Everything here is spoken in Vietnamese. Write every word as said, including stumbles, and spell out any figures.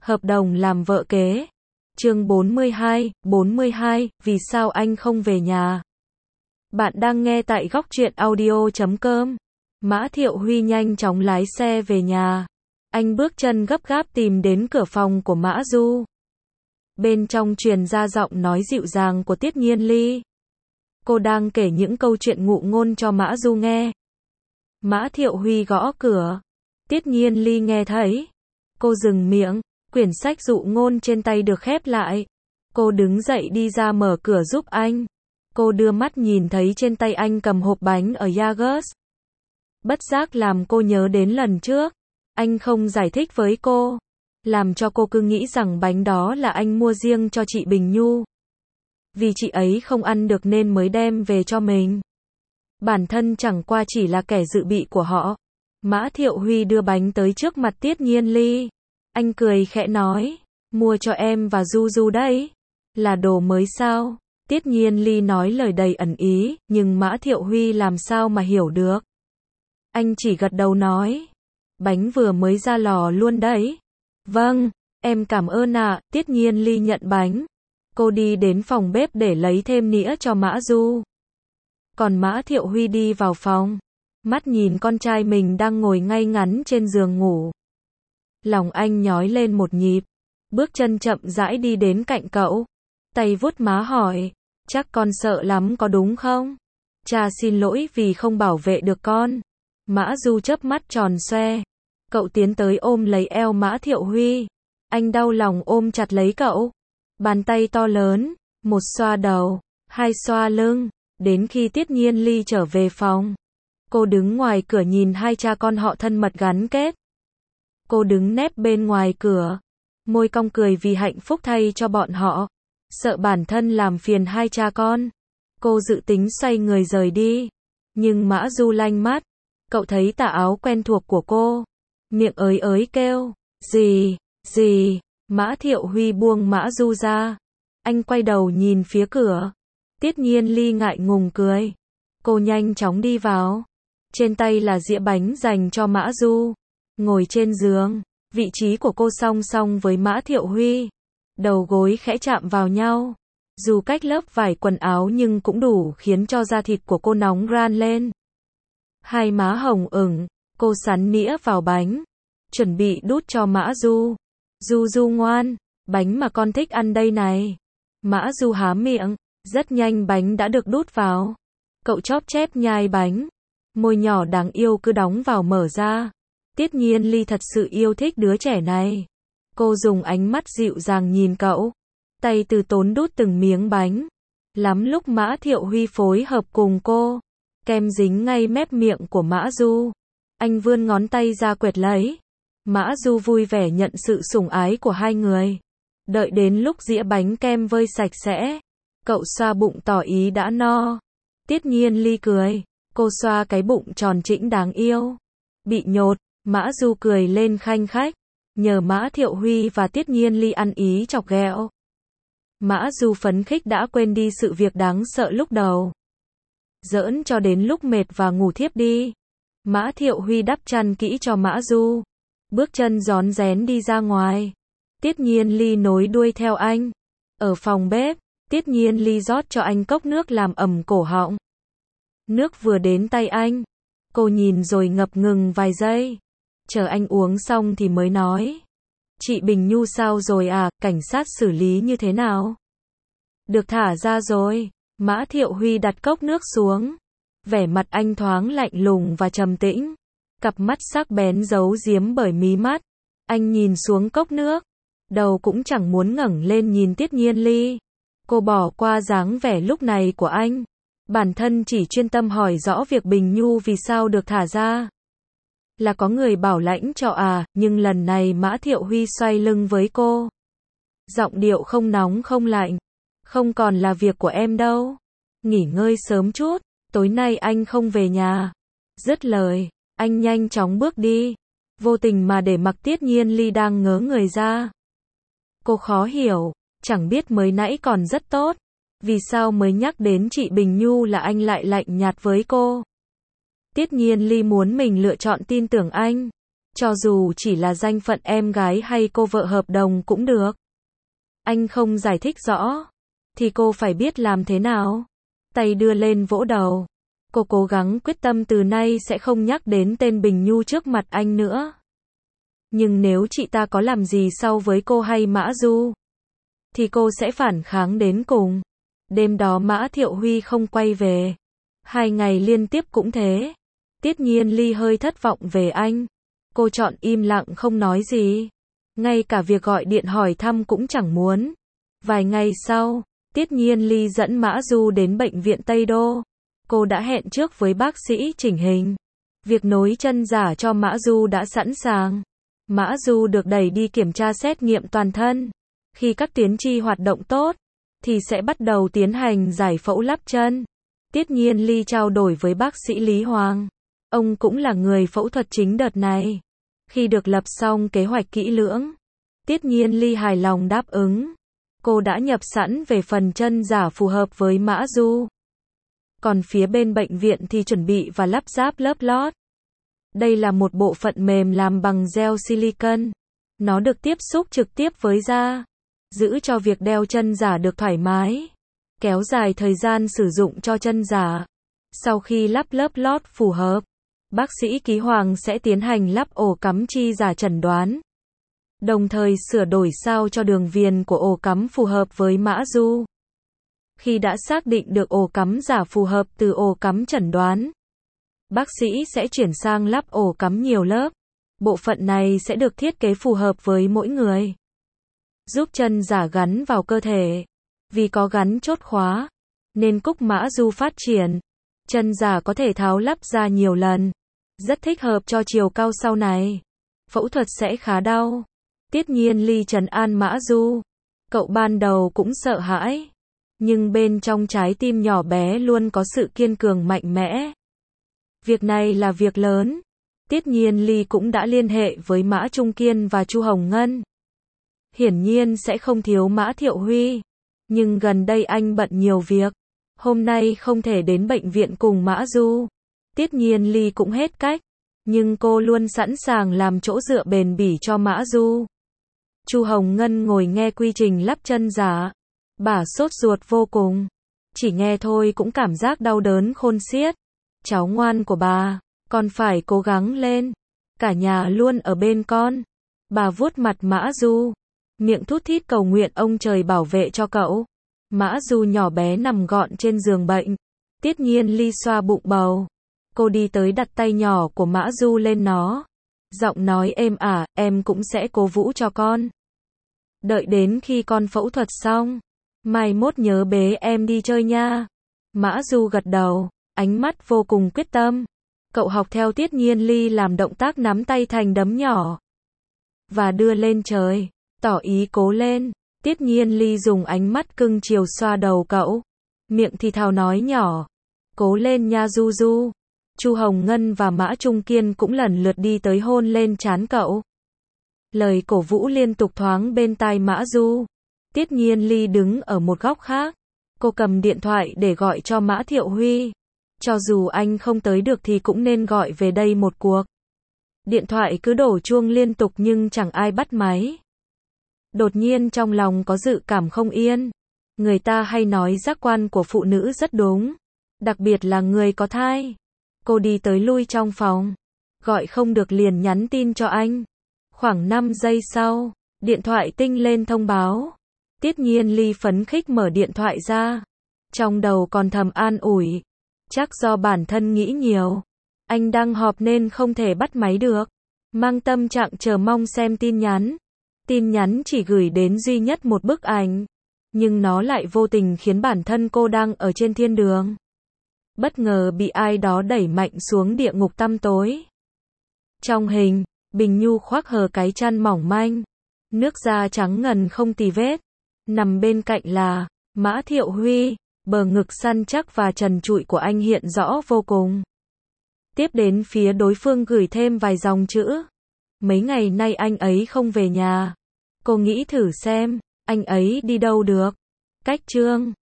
Hợp đồng làm vợ kế. Chương bốn mươi hai, bốn mươi hai, vì sao anh không về nhà? Bạn đang nghe tại góc truyện audio chấm com. Mã Thiệu Huy nhanh chóng lái xe về nhà. Anh bước chân gấp gáp tìm đến cửa phòng của Mã Du. Bên trong truyền ra giọng nói dịu dàng của Tiết Nhiên Ly. Cô đang kể những câu chuyện ngụ ngôn cho Mã Du nghe. Mã Thiệu Huy gõ cửa. Tiết Nhiên Ly nghe thấy. Cô dừng miệng. Quyển sách dụ ngôn trên tay được khép lại. Cô đứng dậy đi ra mở cửa giúp anh. Cô đưa mắt nhìn thấy trên tay anh cầm hộp bánh ở Jaggers. Bất giác làm cô nhớ đến lần trước. Anh không giải thích với cô. Làm cho cô cứ nghĩ rằng bánh đó là anh mua riêng cho chị Bình Nhu. Vì chị ấy không ăn được nên mới đem về cho mình. Bản thân chẳng qua chỉ là kẻ dự bị của họ. Mã Thiệu Huy đưa bánh tới trước mặt Tiết Nhiên Ly. Anh cười khẽ nói, mua cho em và Du Du đấy. Là đồ mới sao? Tiết Nhiên Ly nói lời đầy ẩn ý, nhưng Mã Thiệu Huy làm sao mà hiểu được. Anh chỉ gật đầu nói, bánh vừa mới ra lò luôn đấy. Vâng, em cảm ơn ạ. Tiết Nhiên Ly nhận bánh. Cô đi đến phòng bếp để lấy thêm nĩa cho Mã Du. Còn Mã Thiệu Huy đi vào phòng, mắt nhìn con trai mình đang ngồi ngay ngắn trên giường ngủ. Lòng anh nhói lên một nhịp, bước chân chậm rãi đi đến cạnh cậu, tay vuốt má hỏi, chắc con sợ lắm có đúng không? Cha xin lỗi vì không bảo vệ được con. Mã Du chớp mắt tròn xoe, cậu tiến tới ôm lấy eo Mã Thiệu Huy, anh đau lòng ôm chặt lấy cậu, bàn tay to lớn, một xoa đầu, hai xoa lưng, đến khi Tiết Nhiên Ly trở về phòng. Cô đứng ngoài cửa nhìn hai cha con họ thân mật gắn kết. Cô đứng nép bên ngoài cửa, môi cong cười vì hạnh phúc thay cho bọn họ, sợ bản thân làm phiền hai cha con. Cô dự tính xoay người rời đi, nhưng Mã Du lanh mắt, cậu thấy tà áo quen thuộc của cô, miệng ới ới kêu, gì, gì, Mã Thiệu Huy buông Mã Du ra, anh quay đầu nhìn phía cửa, Tiết Nhiên Ly ngại ngùng cười, cô nhanh chóng đi vào, trên tay là dĩa bánh dành cho Mã Du. Ngồi trên giường, vị trí của cô song song với Mã Thiệu Huy, đầu gối khẽ chạm vào nhau. Dù cách lớp vải quần áo nhưng cũng đủ khiến cho da thịt của cô nóng ran lên. Hai má hồng ửng, cô sắn nĩa vào bánh, chuẩn bị đút cho Mã Du. Du Du ngoan, bánh mà con thích ăn đây này. Mã Du há miệng, rất nhanh bánh đã được đút vào. Cậu chóp chép nhai bánh, môi nhỏ đáng yêu cứ đóng vào mở ra. Tiết Nhiên Ly thật sự yêu thích đứa trẻ này. Cô dùng ánh mắt dịu dàng nhìn cậu, tay từ tốn đút từng miếng bánh. Lắm lúc Mã Thiệu Huy phối hợp cùng cô, kem dính ngay mép miệng của Mã Du. Anh vươn ngón tay ra quệt lấy. Mã Du vui vẻ nhận sự sủng ái của hai người. Đợi đến lúc dĩa bánh kem vơi sạch sẽ, cậu xoa bụng tỏ ý đã no. Tiết Nhiên Ly cười, cô xoa cái bụng tròn trĩnh đáng yêu. Bị nhột, Mã Du cười lên khanh khách, nhờ Mã Thiệu Huy và Tiết Nhiên Ly ăn ý chọc ghẹo. Mã Du phấn khích đã quên đi sự việc đáng sợ lúc đầu. Giỡn cho đến lúc mệt và ngủ thiếp đi. Mã Thiệu Huy đắp chăn kỹ cho Mã Du, bước chân rón rén đi ra ngoài. Tiết Nhiên Ly nối đuôi theo anh. Ở phòng bếp, Tiết Nhiên Ly rót cho anh cốc nước làm ẩm cổ họng. Nước vừa đến tay anh, cô nhìn rồi ngập ngừng vài giây. Chờ anh uống xong thì mới nói. Chị Bình Nhu sao rồi à, cảnh sát xử lý như thế nào? Được thả ra rồi. Mã Thiệu Huy đặt cốc nước xuống. Vẻ mặt anh thoáng lạnh lùng và trầm tĩnh. Cặp mắt sắc bén giấu giếm bởi mí mắt. Anh nhìn xuống cốc nước. Đầu cũng chẳng muốn ngẩng lên nhìn Tiết Nhiên Ly. Cô bỏ qua dáng vẻ lúc này của anh. Bản thân chỉ chuyên tâm hỏi rõ việc Bình Nhu vì sao được thả ra. Là có người bảo lãnh cho à, nhưng lần này Mã Thiệu Huy xoay lưng với cô. Giọng điệu không nóng không lạnh. Không còn là việc của em đâu. Nghỉ ngơi sớm chút, tối nay anh không về nhà. Dứt lời, anh nhanh chóng bước đi. Vô tình mà để mặc Tiết Nhiên Ly đang ngớ người ra. Cô khó hiểu, chẳng biết mới nãy còn rất tốt. Vì sao mới nhắc đến chị Bình Nhu là anh lại lạnh nhạt với cô. Tiết Nhiên Ly muốn mình lựa chọn tin tưởng anh. Cho dù chỉ là danh phận em gái hay cô vợ hợp đồng cũng được. Anh không giải thích rõ, thì cô phải biết làm thế nào? Tay đưa lên vỗ đầu. Cô cố gắng quyết tâm từ nay sẽ không nhắc đến tên Bình Nhu trước mặt anh nữa. Nhưng nếu chị ta có làm gì sau với cô hay Mã Du, thì cô sẽ phản kháng đến cùng. Đêm đó Mã Thiệu Huy không quay về. Hai ngày liên tiếp cũng thế. Tiết Nhiên Ly hơi thất vọng về anh. Cô chọn im lặng không nói gì. Ngay cả việc gọi điện hỏi thăm cũng chẳng muốn. Vài ngày sau, Tiết Nhiên Ly dẫn Mã Du đến bệnh viện Tây Đô. Cô đã hẹn trước với bác sĩ chỉnh hình. Việc nối chân giả cho Mã Du đã sẵn sàng. Mã Du được đẩy đi kiểm tra xét nghiệm toàn thân. Khi các tuyến chi hoạt động tốt, thì sẽ bắt đầu tiến hành giải phẫu lắp chân. Tiết Nhiên Ly trao đổi với bác sĩ Lý Hoàng. Ông cũng là người phẫu thuật chính đợt này. Khi được lập xong kế hoạch kỹ lưỡng, Tiết Nhiên Ly hài lòng đáp ứng. Cô đã nhập sẵn về phần chân giả phù hợp với Mã Du. Còn phía bên bệnh viện thì chuẩn bị và lắp ráp lớp lót. Đây là một bộ phận mềm làm bằng gel silicon. Nó được tiếp xúc trực tiếp với da, giữ cho việc đeo chân giả được thoải mái, kéo dài thời gian sử dụng cho chân giả. Sau khi lắp lớp lót phù hợp, bác sĩ Ký Hoàng sẽ tiến hành lắp ổ cắm chi giả chẩn đoán, đồng thời sửa đổi sao cho đường viền của ổ cắm phù hợp với Mã Du. Khi đã xác định được ổ cắm giả phù hợp từ ổ cắm chẩn đoán, bác sĩ sẽ chuyển sang lắp ổ cắm nhiều lớp. Bộ phận này sẽ được thiết kế phù hợp với mỗi người, giúp chân giả gắn vào cơ thể. Vì có gắn chốt khóa, nên cúc Mã Du phát triển. Chân giả có thể tháo lắp ra nhiều lần, rất thích hợp cho chiều cao sau này. Phẫu thuật sẽ khá đau. Tiết Nhiên Ly trấn an Mã Du. Cậu ban đầu cũng sợ hãi, nhưng bên trong trái tim nhỏ bé luôn có sự kiên cường mạnh mẽ. Việc này là việc lớn. Tiết Nhiên Ly cũng đã liên hệ với Mã Trung Kiên và Chu Hồng Ngân. Hiển nhiên sẽ không thiếu Mã Thiệu Huy, nhưng gần đây anh bận nhiều việc. Hôm nay không thể đến bệnh viện cùng Mã Du. Tiết Nhiên Ly cũng hết cách, nhưng cô luôn sẵn sàng làm chỗ dựa bền bỉ cho Mã Du. Chu Hồng Ngân ngồi nghe quy trình lắp chân giả. Bà sốt ruột vô cùng. Chỉ nghe thôi cũng cảm giác đau đớn khôn xiết. Cháu ngoan của bà, con phải cố gắng lên. Cả nhà luôn ở bên con. Bà vuốt mặt Mã Du, miệng thút thít cầu nguyện ông trời bảo vệ cho cậu. Mã Du nhỏ bé nằm gọn trên giường bệnh. Tiết Nhiên Ly xoa bụng bầu. Cô đi tới đặt tay nhỏ của Mã Du lên nó. Giọng nói êm ả, em cũng sẽ cố vũ cho con. Đợi đến khi con phẫu thuật xong, mai mốt nhớ bế em đi chơi nha. Mã Du gật đầu, ánh mắt vô cùng quyết tâm. Cậu học theo Tiết Nhiên Ly làm động tác nắm tay thành đấm nhỏ và đưa lên trời, tỏ ý cố lên. Tiết Nhiên Ly dùng ánh mắt cưng chiều xoa đầu cậu, miệng thì thào nói nhỏ, cố lên nha Du Du. Chu Hồng Ngân và Mã Trung Kiên cũng lần lượt đi tới hôn lên trán cậu. Lời cổ vũ liên tục thoáng bên tai Mã Du. Tiết Nhiên Ly đứng ở một góc khác. Cô cầm điện thoại để gọi cho Mã Thiệu Huy. Cho dù anh không tới được thì cũng nên gọi về đây một cuộc. Điện thoại cứ đổ chuông liên tục nhưng chẳng ai bắt máy. Đột nhiên trong lòng có dự cảm không yên. Người ta hay nói giác quan của phụ nữ rất đúng, đặc biệt là người có thai. Cô đi tới lui trong phòng, gọi không được liền nhắn tin cho anh. Khoảng năm giây sau, điện thoại tinh lên thông báo. Tiết Nhiên Ly phấn khích mở điện thoại ra. Trong đầu còn thầm an ủi, chắc do bản thân nghĩ nhiều. Anh đang họp nên không thể bắt máy được. Mang tâm trạng chờ mong xem tin nhắn. Tin nhắn chỉ gửi đến duy nhất một bức ảnh, nhưng nó lại vô tình khiến bản thân cô đang ở trên thiên đường. Bất ngờ bị ai đó đẩy mạnh xuống địa ngục tăm tối. Trong hình, Bình Nhu khoác hờ cái chăn mỏng manh, nước da trắng ngần không tì vết. Nằm bên cạnh là Mã Thiệu Huy, bờ ngực săn chắc và trần trụi của anh hiện rõ vô cùng. Tiếp đến phía đối phương gửi thêm vài dòng chữ. Mấy ngày nay anh ấy không về nhà. Cô nghĩ thử xem, anh ấy đi đâu được. Cách chương